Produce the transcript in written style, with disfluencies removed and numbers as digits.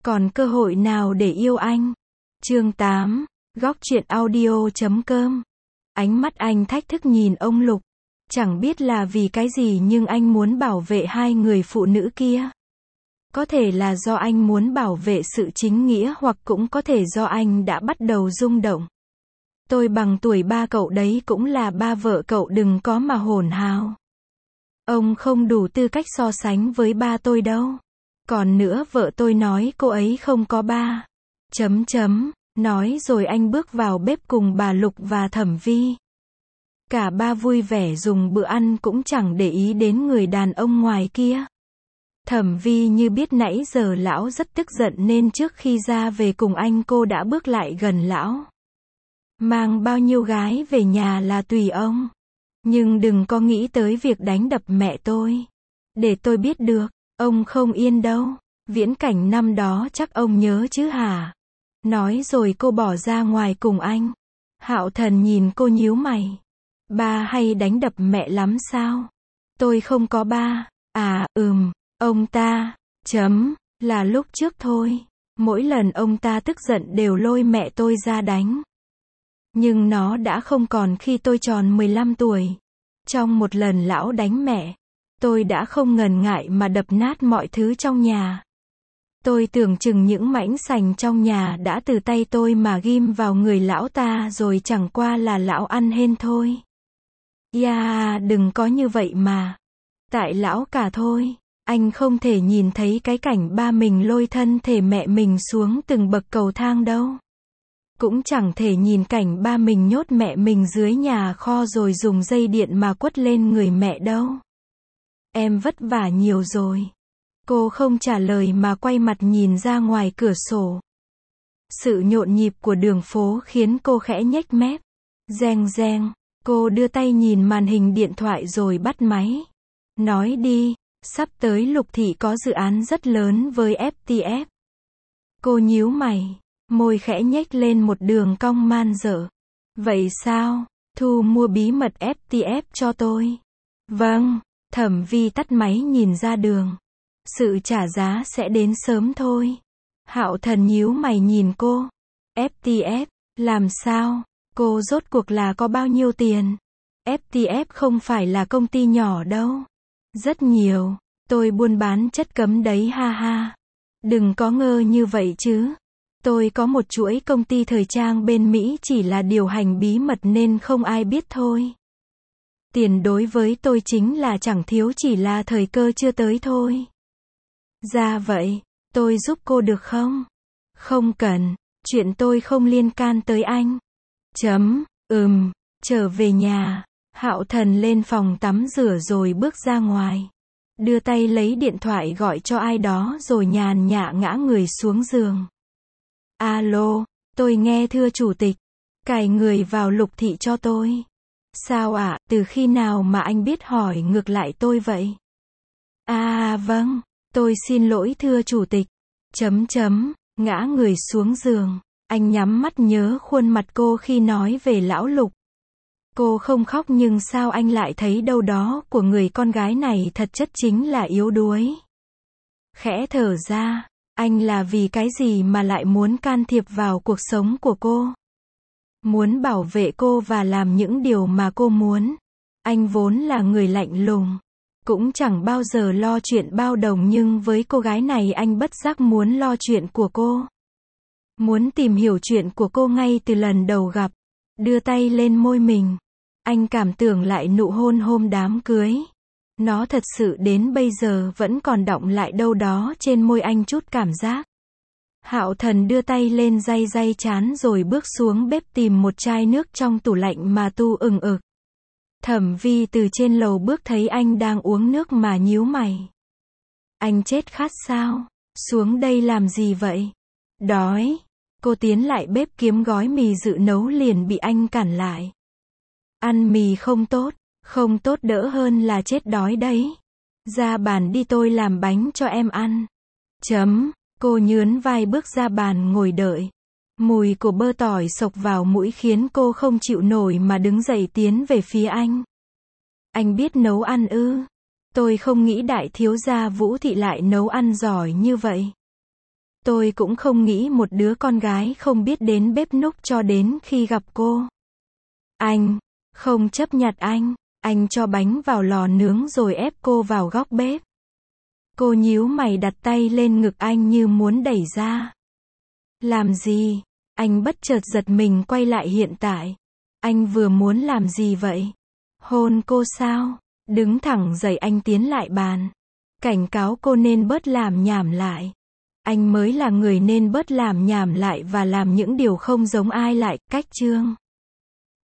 Còn cơ hội nào để yêu anh? Chương 8, Góc truyện audio.com. Ánh mắt anh thách thức nhìn ông Lục. Chẳng biết là vì cái gì nhưng anh muốn bảo vệ hai người phụ nữ kia. Có thể là do anh muốn bảo vệ sự chính nghĩa hoặc cũng có thể do anh đã bắt đầu rung động. Tôi bằng tuổi ba cậu đấy, cũng là ba vợ cậu, đừng có mà hỗn hào. Ông không đủ tư cách so sánh với ba tôi đâu. Còn nữa, vợ tôi nói cô ấy không có ba. Nói rồi anh bước vào bếp cùng bà Lục và Thẩm Vi. Cả ba vui vẻ dùng bữa ăn, cũng chẳng để ý đến người đàn ông ngoài kia. Thẩm Vi như biết nãy giờ lão rất tức giận nên trước khi ra về cùng anh, cô đã bước lại gần lão. Mang bao nhiêu gái về nhà là tùy ông. Nhưng đừng có nghĩ tới việc đánh đập mẹ tôi. Để tôi biết được, ông không yên đâu. Viễn cảnh năm đó chắc ông nhớ chứ hả? Nói rồi cô bỏ ra ngoài cùng anh. Hạo Thần nhìn cô nhíu mày. Ba hay đánh đập mẹ lắm sao? Tôi không có ba. À, ông ta, là lúc trước thôi. Mỗi lần ông ta tức giận đều lôi mẹ tôi ra đánh. Nhưng nó đã không còn khi tôi tròn 15 tuổi. Trong một lần lão đánh mẹ, tôi đã không ngần ngại mà đập nát mọi thứ trong nhà. Tôi tưởng chừng những mảnh sành trong nhà đã từ tay tôi mà ghim vào người lão ta rồi, chẳng qua là lão ăn hên thôi. Đừng có như vậy mà. Tại lão cả thôi. Anh không thể nhìn thấy cái cảnh ba mình lôi thân thể mẹ mình xuống từng bậc cầu thang đâu. Cũng chẳng thể nhìn cảnh ba mình nhốt mẹ mình dưới nhà kho rồi dùng dây điện mà quất lên người mẹ đâu. Em vất vả nhiều rồi. Cô không trả lời mà quay mặt nhìn ra ngoài cửa sổ. Sự nhộn nhịp của đường phố khiến cô khẽ nhếch mép. Reng reng, cô đưa tay nhìn màn hình điện thoại rồi bắt máy. Nói đi, sắp tới Lục Thị có dự án rất lớn với FTF. Cô nhíu mày, môi khẽ nhếch lên một đường cong man dợ. Vậy sao? Thu mua bí mật FTF cho tôi. Vâng. Thẩm Vi tắt máy nhìn ra đường. Sự trả giá sẽ đến sớm thôi. Hạo Thần nhíu mày nhìn cô. FTF, làm sao? Cô rốt cuộc là có bao nhiêu tiền? FTF không phải là công ty nhỏ đâu. Rất nhiều. Tôi buôn bán chất cấm đấy ha ha. Đừng có ngơ như vậy chứ. Tôi có một chuỗi công ty thời trang bên Mỹ, chỉ là điều hành bí mật nên không ai biết thôi. Tiền đối với tôi chính là chẳng thiếu, chỉ là thời cơ chưa tới thôi. Ra vậy, tôi giúp cô được không? Không cần, chuyện tôi không liên can tới anh. Trở về nhà, Hạo Thần lên phòng tắm rửa rồi bước ra ngoài. Đưa tay lấy điện thoại gọi cho ai đó rồi nhàn nhã ngã người xuống giường. Alo, tôi nghe thưa chủ tịch. Cài người vào Lục Thị cho tôi. Sao ạ, từ khi nào mà anh biết hỏi ngược lại tôi vậy? Vâng, tôi xin lỗi thưa chủ tịch. Ngã người xuống giường. Anh nhắm mắt nhớ khuôn mặt cô khi nói về lão Lục. Cô không khóc nhưng sao anh lại thấy đâu đó của người con gái này thật chất chính là yếu đuối. Khẽ thở ra, anh là vì cái gì mà lại muốn can thiệp vào cuộc sống của cô? Muốn bảo vệ cô và làm những điều mà cô muốn. Anh vốn là người lạnh lùng, cũng chẳng bao giờ lo chuyện bao đồng, nhưng với cô gái này anh bất giác muốn lo chuyện của cô. Muốn tìm hiểu chuyện của cô ngay từ lần đầu gặp. Đưa tay lên môi mình. Anh cảm tưởng lại nụ hôn hôm đám cưới. Nó thật sự đến bây giờ vẫn còn đọng lại đâu đó trên môi anh chút cảm giác. Hạo Thần đưa tay lên day day trán rồi bước xuống bếp tìm một chai nước trong tủ lạnh mà tu ừng ực. Thẩm Vi từ trên lầu bước thấy anh đang uống nước mà nhíu mày. Anh chết khát sao? Xuống đây làm gì vậy? Đói. Cô tiến lại bếp kiếm gói mì dự nấu liền bị anh cản lại. Ăn mì không tốt đỡ hơn là chết đói đấy. Ra bàn đi, tôi làm bánh cho em ăn. Cô nhướn vai bước ra bàn ngồi đợi. Mùi của bơ tỏi xộc vào mũi khiến cô không chịu nổi mà đứng dậy tiến về phía anh. Anh biết nấu ăn ư? Tôi không nghĩ đại thiếu gia Vũ Thị lại nấu ăn giỏi như vậy. Tôi cũng không nghĩ một đứa con gái không biết đến bếp núc cho đến khi gặp cô. Anh không chấp nhặt anh cho bánh vào lò nướng rồi ép cô vào góc bếp. Cô nhíu mày đặt tay lên ngực anh như muốn đẩy ra. Làm gì? Anh bất chợt giật mình quay lại hiện tại. Anh vừa muốn làm gì vậy? Hôn cô sao? Đứng thẳng dậy anh tiến lại bàn. Cảnh cáo cô nên bớt làm nhảm lại. Anh mới là người nên bớt làm nhảm lại và làm những điều không giống ai lại, cách chương.